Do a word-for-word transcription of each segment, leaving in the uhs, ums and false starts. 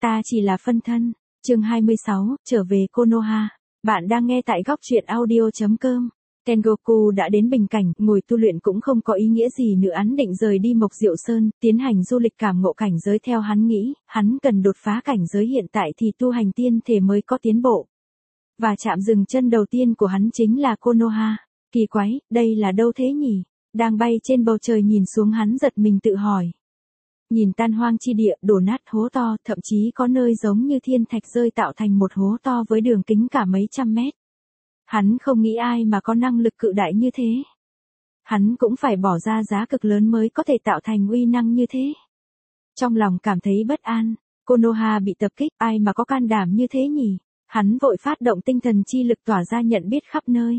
Ta chỉ là phân thân. Chương hai mươi sáu, trở về Konoha. Bạn đang nghe tại góc truyện audio chấm com. Tengoku đã đến bình cảnh, ngồi tu luyện cũng không có ý nghĩa gì nữa, hắn định rời đi Mộc Diệu Sơn, tiến hành du lịch cảm ngộ cảnh giới. Theo hắn nghĩ, hắn cần đột phá cảnh giới hiện tại thì tu hành tiên thể mới có tiến bộ. Và chạm dừng chân đầu tiên của hắn chính là Konoha. Kỳ quái, đây là đâu thế nhỉ? Đang bay trên bầu trời nhìn xuống, hắn giật mình tự hỏi. Nhìn tan hoang chi địa, đổ nát hố to, thậm chí có nơi giống như thiên thạch rơi tạo thành một hố to với đường kính cả mấy trăm mét. Hắn không nghĩ ai mà có năng lực cự đại như thế. Hắn cũng phải bỏ ra giá cực lớn mới có thể tạo thành uy năng như thế. Trong lòng cảm thấy bất an, Konoha bị tập kích, ai mà có can đảm như thế nhỉ? Hắn vội phát động tinh thần chi lực tỏa ra nhận biết khắp nơi.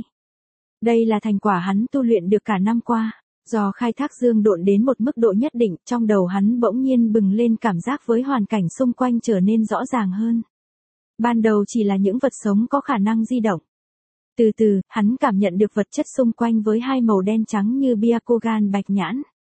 Đây là thành quả hắn tu luyện được cả năm qua. Do khai thác dương độn đến một mức độ nhất định, trong đầu hắn bỗng nhiên bừng lên cảm giác với hoàn cảnh xung quanh trở nên rõ ràng hơn. Ban đầu chỉ là những vật sống có khả năng di động. Từ từ, hắn cảm nhận được vật chất xung quanh với hai màu đen trắng như Byakugan bạch nhãn.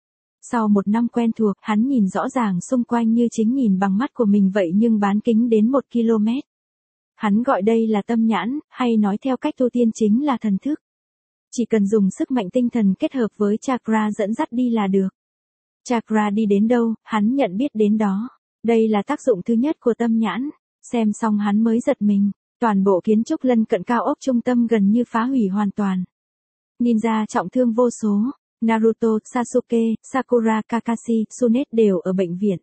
Sau một năm quen thuộc, hắn nhìn rõ ràng xung quanh như chính nhìn bằng mắt của mình vậy, nhưng bán kính đến một ki lô mét. Hắn gọi đây là tâm nhãn, hay nói theo cách tu tiên chính là thần thức. Chỉ cần dùng sức mạnh tinh thần kết hợp với chakra dẫn dắt đi là được. Chakra đi đến đâu, hắn nhận biết đến đó. Đây là tác dụng thứ nhất của tâm nhãn. Xem xong hắn mới giật mình. Toàn bộ kiến trúc lân cận cao ốc trung tâm gần như phá hủy hoàn toàn. Ninja trọng thương vô số. Naruto, Sasuke, Sakura, Kakashi, Tsunade đều ở bệnh viện.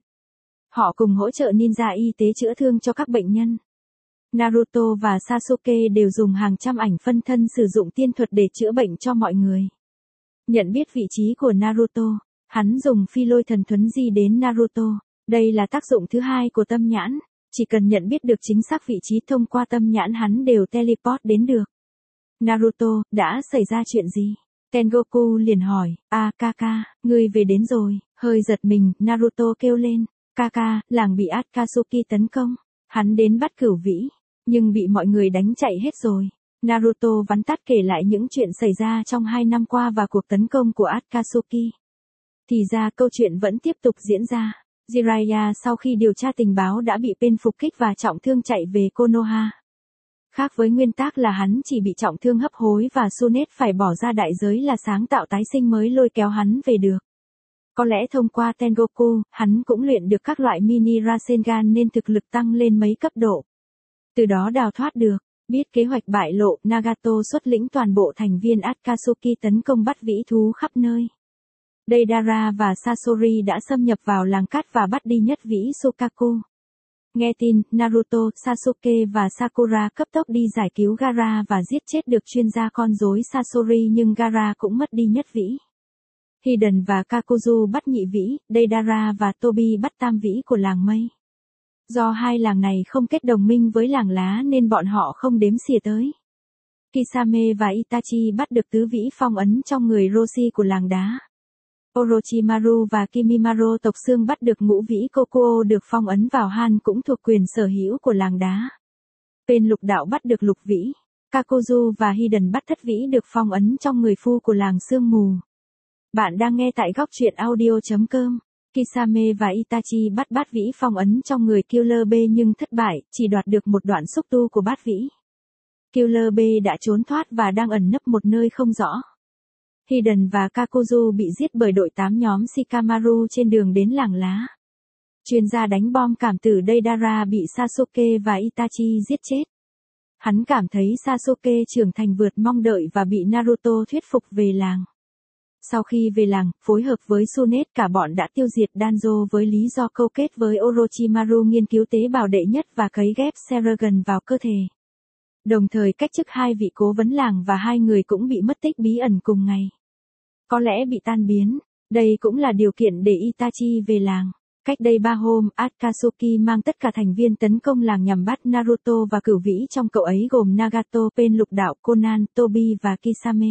Họ cùng hỗ trợ ninja y tế chữa thương cho các bệnh nhân. Naruto và Sasuke đều dùng hàng trăm ảnh phân thân sử dụng tiên thuật để chữa bệnh cho mọi người. Nhận biết vị trí của Naruto, hắn dùng phi lôi thần thuấn di đến Naruto. Đây là tác dụng thứ hai của tâm nhãn. Chỉ cần nhận biết được chính xác vị trí thông qua tâm nhãn, hắn đều teleport đến được. Naruto, đã xảy ra chuyện gì? Tengoku liền hỏi. À, Kaka, ngươi về đến rồi. Hơi giật mình, Naruto kêu lên. Kaka, làng bị Akatsuki tấn công. Hắn đến bắt Cửu Vĩ, nhưng bị mọi người đánh chạy hết rồi. Naruto vắn tắt kể lại những chuyện xảy ra trong hai năm qua và cuộc tấn công của Akatsuki. Thì ra câu chuyện vẫn tiếp tục diễn ra. Jiraiya sau khi điều tra tình báo đã bị Pain phục kích và trọng thương chạy về Konoha. Khác với nguyên tắc là hắn chỉ bị trọng thương hấp hối và Tsunade phải bỏ ra đại giới là sáng tạo tái sinh mới lôi kéo hắn về được. Có lẽ thông qua Tengoku, hắn cũng luyện được các loại mini Rasengan nên thực lực tăng lên mấy cấp độ. Từ đó đào thoát được. Biết kế hoạch bại lộ, Nagato xuất lĩnh toàn bộ thành viên Akatsuki tấn công bắt vĩ thú khắp nơi. Deidara và Sasori đã xâm nhập vào làng cát và bắt đi nhất vĩ Sukaku. Nghe tin, Naruto, Sasuke và Sakura cấp tốc đi giải cứu Gaara và giết chết được chuyên gia con rối Sasori, nhưng Gaara cũng mất đi nhất vĩ. Hiden và Kakuzu bắt nhị vĩ, Deidara và Tobi bắt tam vĩ của làng mây. Do hai làng này không kết đồng minh với làng lá nên bọn họ không đếm xỉa tới. Kisame và Itachi bắt được tứ vĩ phong ấn trong người Roshi của làng đá. Orochimaru và Kimimaro tộc xương bắt được ngũ vĩ Kokuo được phong ấn vào Han cũng thuộc quyền sở hữu của làng đá. Pain lục đạo bắt được lục vĩ. Kakuzu và Hiden bắt thất vĩ được phong ấn trong người phu của làng sương mù. Bạn đang nghe tại góc truyện audio chấm com. Kisame và Itachi bắt bát vĩ phong ấn trong người Killer B nhưng thất bại, chỉ đoạt được một đoạn xúc tu của bát vĩ. Killer B đã trốn thoát và đang ẩn nấp một nơi không rõ. Hiden và Kakuzu bị giết bởi đội tám nhóm Shikamaru trên đường đến làng lá. Chuyên gia đánh bom cảm tử Deidara bị Sasuke và Itachi giết chết. Hắn cảm thấy Sasuke trưởng thành vượt mong đợi và bị Naruto thuyết phục về làng. Sau khi về làng, phối hợp với Tsunade, cả bọn đã tiêu diệt Danzo với lý do câu kết với Orochimaru nghiên cứu tế bào đệ nhất và cấy ghép Sharingan vào cơ thể. Đồng thời cách chức hai vị cố vấn làng và hai người cũng bị mất tích bí ẩn cùng ngày. Có lẽ bị tan biến. Đây cũng là điều kiện để Itachi về làng. Cách đây ba hôm, Akatsuki mang tất cả thành viên tấn công làng nhằm bắt Naruto và Cửu Vĩ, trong cậu ấy gồm Nagato, Pain lục đạo, Conan, Tobi và Kisame.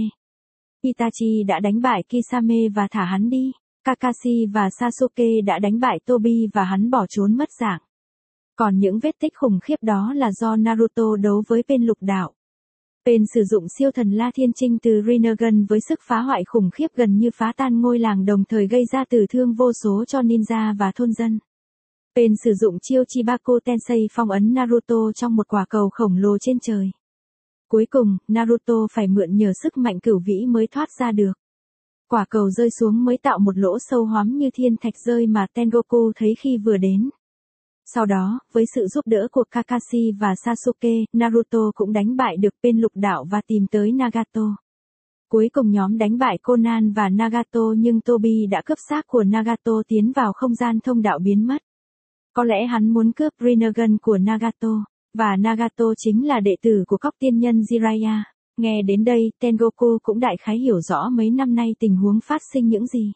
Itachi đã đánh bại Kisame và thả hắn đi. Kakashi và Sasuke đã đánh bại Tobi và hắn bỏ trốn mất dạng. Còn những vết tích khủng khiếp đó là do Naruto đấu với Pain lục đạo. Pain sử dụng siêu thần La Thiên Trinh từ Rinnegan với sức phá hoại khủng khiếp gần như phá tan ngôi làng, đồng thời gây ra tử thương vô số cho ninja và thôn dân. Pain sử dụng chiêu Chibaku Tensei phong ấn Naruto trong một quả cầu khổng lồ trên trời. Cuối cùng, Naruto phải mượn nhờ sức mạnh cửu vĩ mới thoát ra được. Quả cầu rơi xuống mới tạo một lỗ sâu hoắm như thiên thạch rơi mà Tengoku thấy khi vừa đến. Sau đó, với sự giúp đỡ của Kakashi và Sasuke, Naruto cũng đánh bại được Pain lục đạo và tìm tới Nagato. Cuối cùng nhóm đánh bại Conan và Nagato nhưng Tobi đã cướp xác của Nagato tiến vào không gian thông đạo biến mất. Có lẽ hắn muốn cướp Rinnegan của Nagato, và Nagato chính là đệ tử của cóc tiên nhân Jiraiya. Nghe đến đây, Tengoku cũng đại khái hiểu rõ mấy năm nay tình huống phát sinh những gì.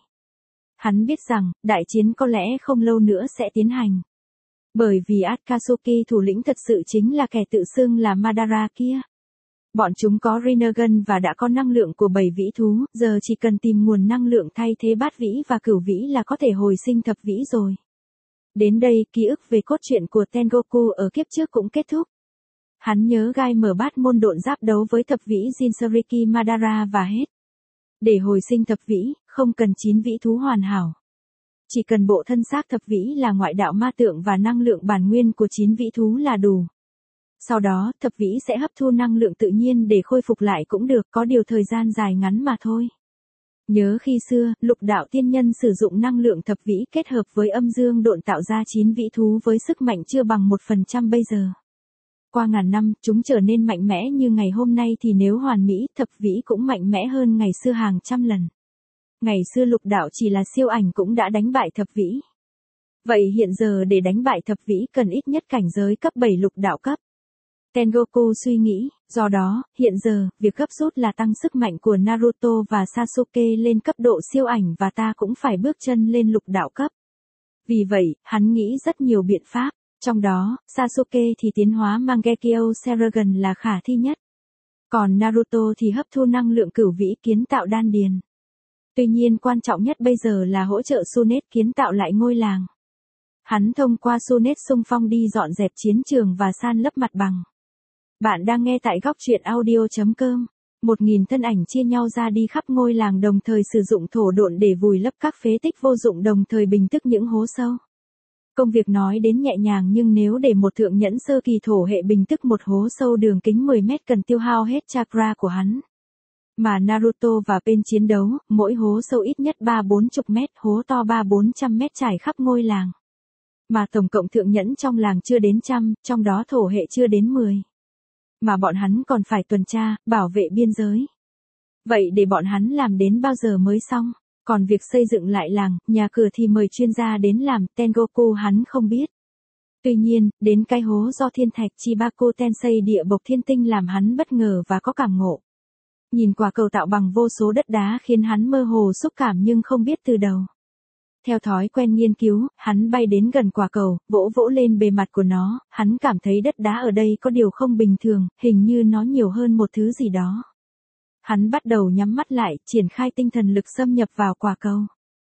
Hắn biết rằng, đại chiến có lẽ không lâu nữa sẽ tiến hành. Bởi vì Akatsuki thủ lĩnh thật sự chính là kẻ tự xưng là Madara kia. Bọn chúng có Rinnegan và đã có năng lượng của bảy vĩ thú, giờ chỉ cần tìm nguồn năng lượng thay thế bát vĩ và cửu vĩ là có thể hồi sinh thập vĩ rồi. Đến đây, ký ức về cốt truyện của Tengoku ở kiếp trước cũng kết thúc. Hắn nhớ gai mở bát môn độn giáp đấu với thập vĩ Jinchuriki Madara và hết. Để hồi sinh thập vĩ, không cần chín vĩ thú hoàn hảo. Chỉ cần bộ thân xác thập vĩ là ngoại đạo ma tượng và năng lượng bản nguyên của chín vĩ thú là đủ. Sau đó, thập vĩ sẽ hấp thu năng lượng tự nhiên để khôi phục lại cũng được, có điều thời gian dài ngắn mà thôi. Nhớ khi xưa, lục đạo tiên nhân sử dụng năng lượng thập vĩ kết hợp với âm dương độn tạo ra chín vĩ thú với sức mạnh chưa bằng một phần trăm bây giờ. Qua ngàn năm, chúng trở nên mạnh mẽ như ngày hôm nay thì nếu hoàn mỹ, thập vĩ cũng mạnh mẽ hơn ngày xưa hàng trăm lần. Ngày xưa lục đạo chỉ là siêu ảnh cũng đã đánh bại thập vĩ. Vậy hiện giờ để đánh bại thập vĩ cần ít nhất cảnh giới cấp bảy lục đạo cấp. Tengoku suy nghĩ, do đó, hiện giờ, việc gấp rút là tăng sức mạnh của Naruto và Sasuke lên cấp độ siêu ảnh và ta cũng phải bước chân lên lục đạo cấp. Vì vậy, hắn nghĩ rất nhiều biện pháp, trong đó, Sasuke thì tiến hóa Mangekyo Sharingan là khả thi nhất. Còn Naruto thì hấp thu năng lượng cửu vĩ kiến tạo đan điền. Tuy nhiên quan trọng nhất bây giờ là hỗ trợ Tsunade kiến tạo lại ngôi làng. Hắn thông qua Tsunade xung phong đi dọn dẹp chiến trường và san lấp mặt bằng. Bạn đang nghe tại góc truyện audio chấm com. Một nghìn thân ảnh chia nhau ra đi khắp ngôi làng đồng thời sử dụng thổ độn để vùi lấp các phế tích vô dụng đồng thời bình tức những hố sâu. Công việc nói đến nhẹ nhàng nhưng nếu để một thượng nhẫn sơ kỳ thổ hệ bình tức một hố sâu đường kính mười mét cần tiêu hao hết chakra của hắn. Mà Naruto và Pain chiến đấu, mỗi hố sâu ít nhất ba bốn mươi mét, hố to ba bốn trăm mét trải khắp ngôi làng. Mà tổng cộng thượng nhẫn trong làng chưa đến trăm, trong đó thổ hệ chưa đến mười. Mà bọn hắn còn phải tuần tra, bảo vệ biên giới. Vậy để bọn hắn làm đến bao giờ mới xong? Còn việc xây dựng lại làng, nhà cửa thì mời chuyên gia đến làm, Tengoku hắn không biết. Tuy nhiên, đến cái hố do thiên thạch Chibaku Tensei địa bộc thiên tinh làm hắn bất ngờ và có cảm ngộ. Nhìn quả cầu tạo bằng vô số đất đá khiến hắn mơ hồ xúc cảm nhưng không biết từ đầu. Theo thói quen nghiên cứu, hắn bay đến gần quả cầu, vỗ vỗ lên bề mặt của nó, hắn cảm thấy đất đá ở đây có điều không bình thường, hình như nó nhiều hơn một thứ gì đó. Hắn bắt đầu nhắm mắt lại, triển khai tinh thần lực xâm nhập vào quả cầu.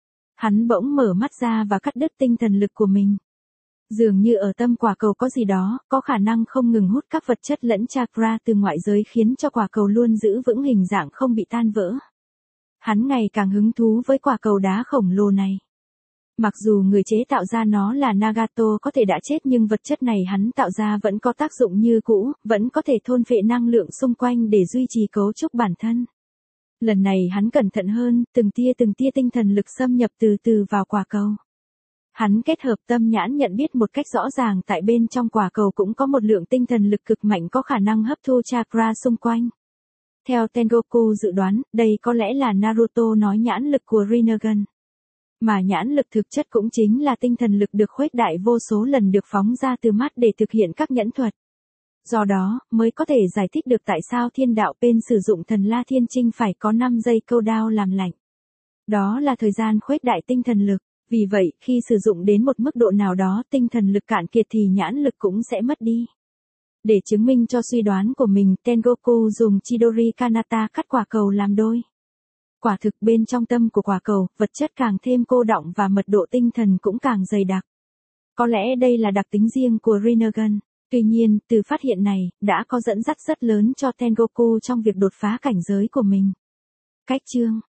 Hắn bỗng mở mắt ra và cắt đứt tinh thần lực của mình. Dường như ở tâm quả cầu có gì đó, có khả năng không ngừng hút các vật chất lẫn chakra từ ngoại giới khiến cho quả cầu luôn giữ vững hình dạng không bị tan vỡ. Hắn ngày càng hứng thú với quả cầu đá khổng lồ này. Mặc dù người chế tạo ra nó là Nagato có thể đã chết nhưng vật chất này hắn tạo ra vẫn có tác dụng như cũ, vẫn có thể thôn phệ năng lượng xung quanh để duy trì cấu trúc bản thân. Lần này hắn cẩn thận hơn, từng tia từng tia tinh thần lực xâm nhập từ từ vào quả cầu. Hắn kết hợp tâm nhãn nhận biết một cách rõ ràng tại bên trong quả cầu cũng có một lượng tinh thần lực cực mạnh có khả năng hấp thu chakra xung quanh. Theo Tengoku dự đoán, đây có lẽ là Naruto nói nhãn lực của Rinnegan. Mà nhãn lực thực chất cũng chính là tinh thần lực được khuếch đại vô số lần được phóng ra từ mắt để thực hiện các nhẫn thuật. Do đó, mới có thể giải thích được tại sao thiên đạo Pain sử dụng thần La Thiên Trinh phải có năm giây câu đao làm lạnh. Đó là thời gian khuếch đại tinh thần lực. Vì vậy, khi sử dụng đến một mức độ nào đó tinh thần lực cạn kiệt thì nhãn lực cũng sẽ mất đi. Để chứng minh cho suy đoán của mình, Tengoku dùng Chidori Kanata cắt quả cầu làm đôi. Quả thực bên trong tâm của quả cầu, vật chất càng thêm cô đọng và mật độ tinh thần cũng càng dày đặc. Có lẽ đây là đặc tính riêng của Rinnegan. Tuy nhiên, từ phát hiện này, đã có dẫn dắt rất lớn cho Tengoku trong việc đột phá cảnh giới của mình. Cách chương